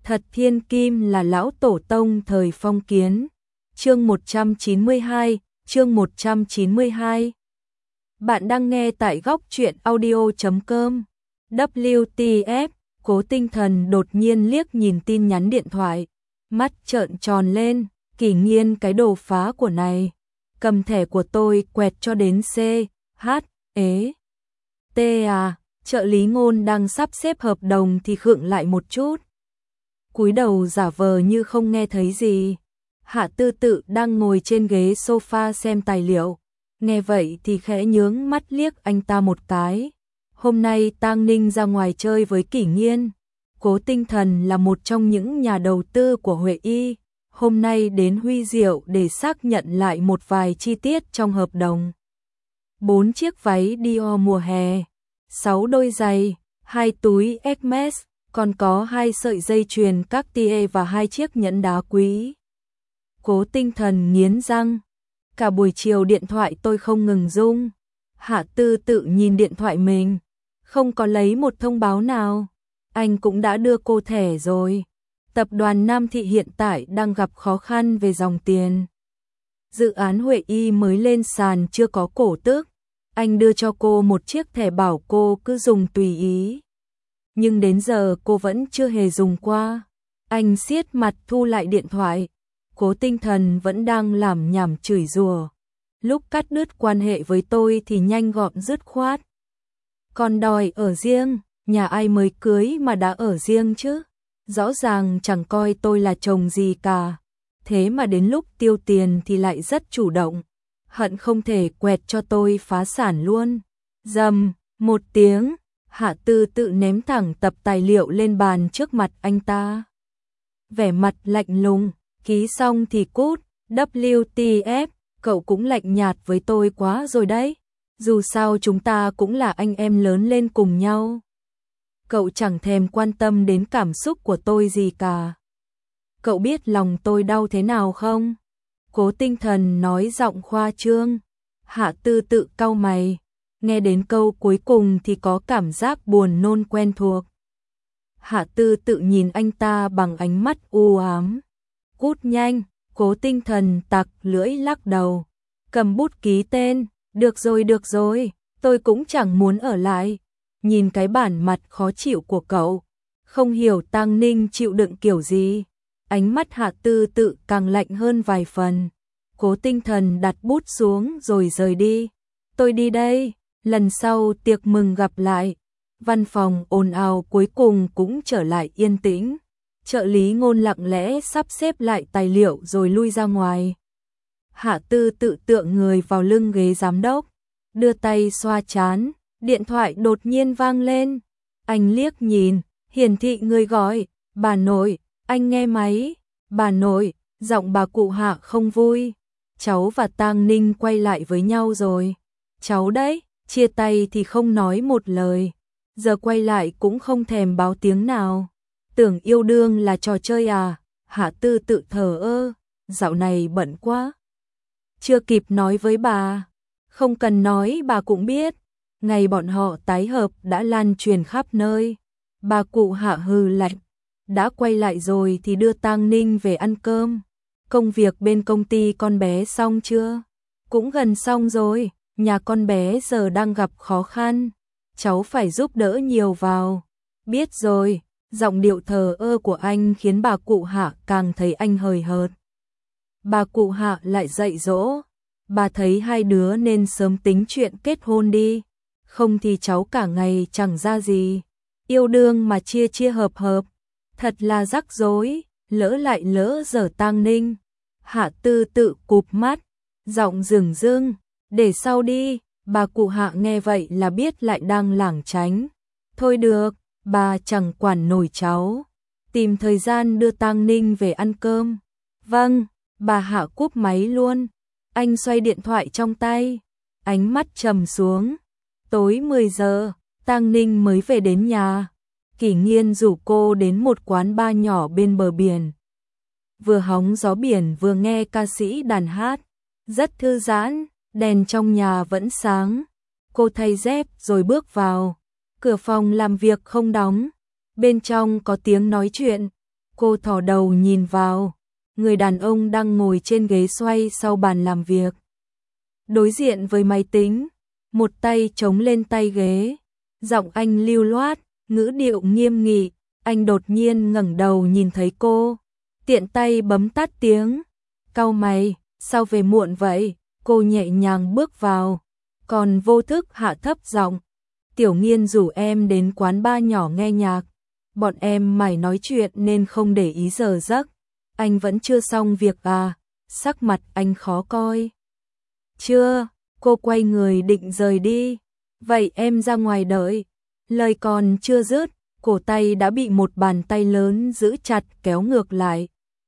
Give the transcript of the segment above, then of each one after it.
Thật thiên kim là lão tổ tông thời phong kiến. Chương 192, chương 192. Bạn đang nghe tại góc truyện audio.com. WTF, Cố Tinh Thần đột nhiên liếc nhìn tin nhắn điện thoại, mắt trợn tròn lên, Kỷ Nghiên cái đồ phá của này, cầm thẻ của tôi quẹt cho đến C, H, ế. T à, trợ lý Ngôn đang sắp xếp hợp đồng thì khựng lại một chút. Cúi đầu giả vờ như không nghe thấy gì. Hạ Tư Tự đang ngồi trên ghế sofa xem tài liệu, nghe vậy thì khẽ nhướng mắt liếc anh ta một cái. Hôm nay Tang Ninh ra ngoài chơi với Kỷ Nghiên. Cố Tinh Thần là một trong những nhà đầu tư của Huệ Y, hôm nay đến Huy Diệu để xác nhận lại một vài chi tiết trong hợp đồng. 4 chiếc váy Dior mùa hè, 6 đôi giày, 2 túi Hermes, còn có 2 sợi dây chuyền Cartier và 2 chiếc nhẫn đá quý. Cố Tinh Thần nghiến răng, cả buổi chiều điện thoại tôi không ngừng rung. Hạ Tư Tự nhìn điện thoại mình, không có lấy một thông báo nào. Anh cũng đã đưa cô thẻ rồi. Tập đoàn Nam Thị hiện tại đang gặp khó khăn về dòng tiền. Dự án Huệ Y mới lên sàn chưa có cổ tức. Anh đưa cho cô một chiếc thẻ bảo cô cứ dùng tùy ý. Nhưng đến giờ cô vẫn chưa hề dùng qua. Anh siết mặt thu lại điện thoại. Cố Tinh Thần vẫn đang làm nhảm chửi rủa. Lúc cắt đứt quan hệ với tôi thì nhanh gọn dứt khoát. Còn đòi ở riêng, nhà ai mới cưới mà đã ở riêng chứ? Rõ ràng chẳng coi tôi là chồng gì cả. Thế mà đến lúc tiêu tiền thì lại rất chủ động. Hận không thể quẹt cho tôi phá sản luôn. Rầm, một tiếng, Hạ Tư Tự ném thẳng tập tài liệu lên bàn trước mặt anh ta. Vẻ mặt lạnh lùng, ký xong thì cút. WTF, cậu cũng lạnh nhạt với tôi quá rồi đấy. Dù sao chúng ta cũng là anh em lớn lên cùng nhau. Cậu chẳng thèm quan tâm đến cảm xúc của tôi gì cả. Cậu biết lòng tôi đau thế nào không? Cố Tinh Thần nói giọng khoa trương. Hạ Tư Tự cau mày, nghe đến câu cuối cùng thì có cảm giác buồn nôn quen thuộc. Hạ Tư Tự nhìn anh ta bằng ánh mắt u ám. Cút nhanh. Cố Tinh Thần tặc lưỡi lắc đầu, cầm bút ký tên. Được rồi, tôi cũng chẳng muốn ở lại. Nhìn cái bản mặt khó chịu của cậu, không hiểu Tang Ninh chịu đựng kiểu gì. Ánh mắt Hạ Tư Tự càng lạnh hơn vài phần. Cố Tinh Thần đặt bút xuống rồi rời đi. Tôi đi đây, lần sau tiệc mừng gặp lại. Văn phòng ồn ào cuối cùng cũng trở lại yên tĩnh. Trợ lý Ngôn lặng lẽ sắp xếp lại tài liệu rồi lui ra ngoài. Hạ Tư Tự tựa người vào lưng ghế giám đốc, đưa tay xoa trán, điện thoại đột nhiên vang lên. Anh liếc nhìn, hiển thị người gọi, bà nội. Anh nghe máy. Bà nội, giọng bà cụ Hạ không vui. Cháu và Tang Ninh quay lại với nhau rồi. Cháu đấy, chia tay thì không nói một lời, giờ quay lại cũng không thèm báo tiếng nào. Tưởng yêu đương là trò chơi à? Hạ Tư Tự thờ ơ, dạo này bận quá. Chưa kịp nói với bà. Không cần nói bà cũng biết. Ngày bọn họ tái hợp đã lan truyền khắp nơi. Bà cụ Hạ hừ lạnh. Đã quay lại rồi thì đưa Tang Ninh về ăn cơm. Công việc bên công ty con bé xong chưa? Cũng gần xong rồi. Nhà con bé giờ đang gặp khó khăn. Cháu phải giúp đỡ nhiều vào. Biết rồi. Giọng điệu thờ ơ của anh khiến bà cụ Hạ càng thấy anh hời hợt. Bà cụ Hạ lại dạy dỗ. Bà thấy hai đứa nên sớm tính chuyện kết hôn đi. Không thì cháu cả ngày chẳng ra gì. Yêu đương mà chia hợp. Thật là rắc rối. Lỡ lại lỡ dở Tang Ninh. Hạ Tư Tự cụp mắt, giọng rừng rưng. Để sau đi. Bà cụ Hạ nghe vậy là biết lại đang lảng tránh. Thôi được. Bà chẳng quản nổi cháu. Tìm thời gian đưa Tang Ninh về ăn cơm. Vâng. Bà Hạ cúp máy luôn. Anh xoay điện thoại trong tay, ánh mắt trầm xuống. Tối 10 giờ, Tang Ninh mới về đến nhà. Kỷ Nghiên rủ cô đến một quán bar nhỏ bên bờ biển. Vừa hóng gió biển vừa nghe ca sĩ đàn hát, rất thư giãn. Đèn trong nhà vẫn sáng. Cô thay dép rồi bước vào. Cửa phòng làm việc không đóng. Bên trong có tiếng nói chuyện. Cô thò đầu nhìn vào, người đàn ông đang ngồi trên ghế xoay sau bàn làm việc. Đối diện với máy tính, một tay chống lên tay ghế, giọng anh lưu loát, ngữ điệu nghiêm nghị. Anh đột nhiên ngẩng đầu nhìn thấy cô, tiện tay bấm tắt tiếng. Cau mày, sao về muộn vậy? Cô nhẹ nhàng bước vào, còn vô thức hạ thấp giọng. Tiểu Nghiên rủ em đến quán bar nhỏ nghe nhạc. Bọn em mải nói chuyện nên không để ý giờ giấc. Anh vẫn chưa xong việc à? Sắc mặt anh khó coi. Chưa, cô quay người định rời đi. Vậy em ra ngoài đợi. Lời còn chưa dứt, cổ tay đã bị một bàn tay lớn giữ chặt kéo ngược lại.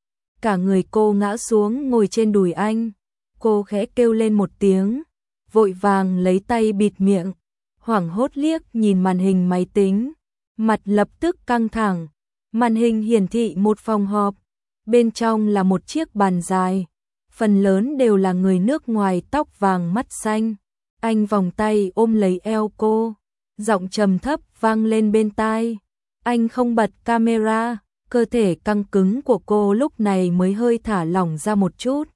Cả người cô ngã xuống ngồi trên đùi anh. Cô khẽ kêu lên một tiếng, vội vàng lấy tay bịt miệng, hoảng hốt liếc nhìn màn hình máy tính, mặt lập tức căng thẳng. Màn hình hiển thị một phòng họp, bên trong là một chiếc bàn dài, phần lớn đều là người nước ngoài tóc vàng mắt xanh. Anh vòng tay ôm lấy eo cô, giọng trầm thấp vang lên bên tai. Anh không bật camera, cơ thể căng cứng của cô lúc này mới hơi thả lỏng ra một chút.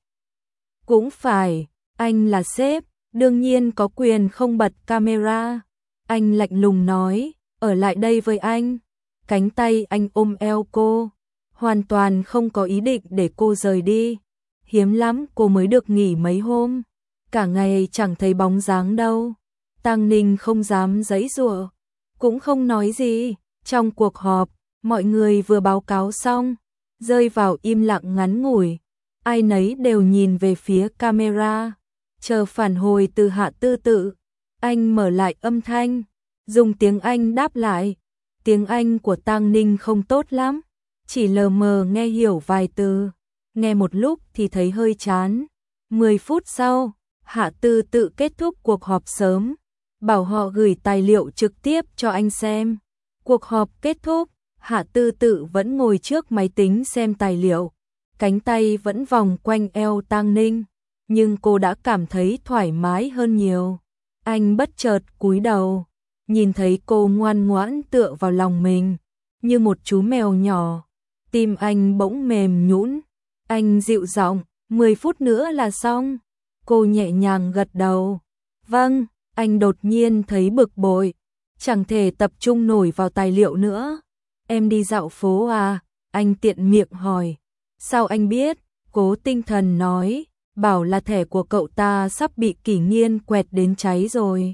Cũng phải, anh là sếp, đương nhiên có quyền không bật camera. Anh lạnh lùng nói, ở lại đây với anh. Cánh tay anh ôm eo cô, hoàn toàn không có ý định để cô rời đi. Hiếm lắm cô mới được nghỉ mấy hôm, cả ngày chẳng thấy bóng dáng đâu. Tăng Ninh không dám giãy giụa, cũng không nói gì. Trong cuộc họp, mọi người vừa báo cáo xong, rơi vào im lặng ngắn ngủi. Ai nấy đều nhìn về phía camera, chờ phản hồi từ Hạ Tư Tự. Anh mở lại âm thanh, dùng tiếng Anh đáp lại. Tiếng Anh của Tăng Ninh không tốt lắm, chỉ lờ mờ nghe hiểu vài từ, nghe một lúc thì thấy hơi chán. 10 phút sau, Hạ Tư Tự kết thúc cuộc họp sớm, bảo họ gửi tài liệu trực tiếp cho anh xem. Cuộc họp kết thúc, Hạ Tư Tự vẫn ngồi trước máy tính xem tài liệu, cánh tay vẫn vòng quanh eo Tăng Ninh, nhưng cô đã cảm thấy thoải mái hơn nhiều. Anh bất chợt cúi đầu, nhìn thấy cô ngoan ngoãn tựa vào lòng mình, như một chú mèo nhỏ. Tim anh bỗng mềm nhũn. Anh dịu giọng, 10 phút nữa là xong. Cô nhẹ nhàng gật đầu. Vâng, anh đột nhiên thấy bực bội, chẳng thể tập trung nổi vào tài liệu nữa. Em đi dạo phố à? Anh tiện miệng hỏi. Sao anh biết? Cố Tinh Thần nói, bảo là thẻ của cậu ta sắp bị Kỷ Nghiên quẹt đến cháy rồi.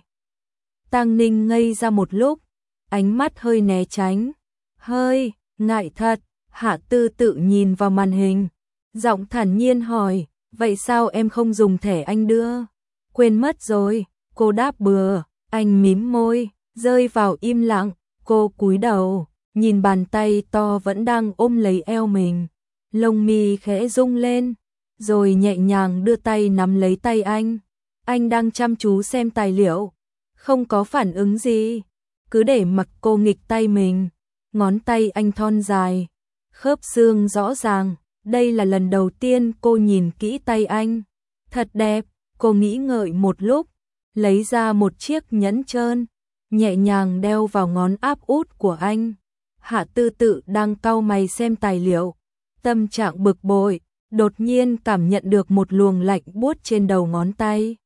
Tăng Ninh ngây ra một lúc, ánh mắt hơi né tránh. Hơi, ngại thật. Hạ Tư Tự nhìn vào màn hình, giọng thản nhiên hỏi, vậy sao em không dùng thẻ anh đưa? Quên mất rồi, cô đáp bừa. Anh mím môi, rơi vào im lặng. Cô cúi đầu, nhìn bàn tay to vẫn đang ôm lấy eo mình, lông mi khẽ rung lên, rồi nhẹ nhàng đưa tay nắm lấy tay anh. Anh đang chăm chú xem tài liệu, không có phản ứng gì, cứ để mặc cô nghịch tay mình. Ngón tay anh thon dài, khớp xương rõ ràng. Đây là lần đầu tiên cô nhìn kỹ tay anh. Thật đẹp. Cô nghĩ ngợi một lúc, lấy ra một chiếc nhẫn trơn, nhẹ nhàng đeo vào ngón áp út của anh. Hạ Tư Tự đang cau mày xem tài liệu, tâm trạng bực bội, đột nhiên cảm nhận được một luồng lạnh buốt trên đầu ngón tay.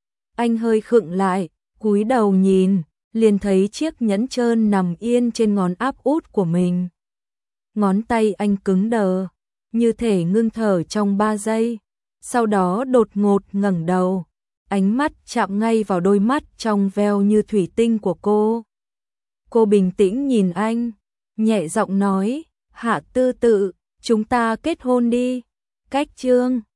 Anh hơi khựng lại, cúi đầu nhìn, liền thấy chiếc nhẫn trơn nằm yên trên ngón áp út của mình. Ngón tay anh cứng đờ, như thể ngưng thở trong 3 giây, sau đó đột ngột ngẩng đầu, ánh mắt chạm ngay vào đôi mắt trong veo như thủy tinh của cô. Cô bình tĩnh nhìn anh, nhẹ giọng nói, Hạ Tư Tự, chúng ta kết hôn đi. Cách chương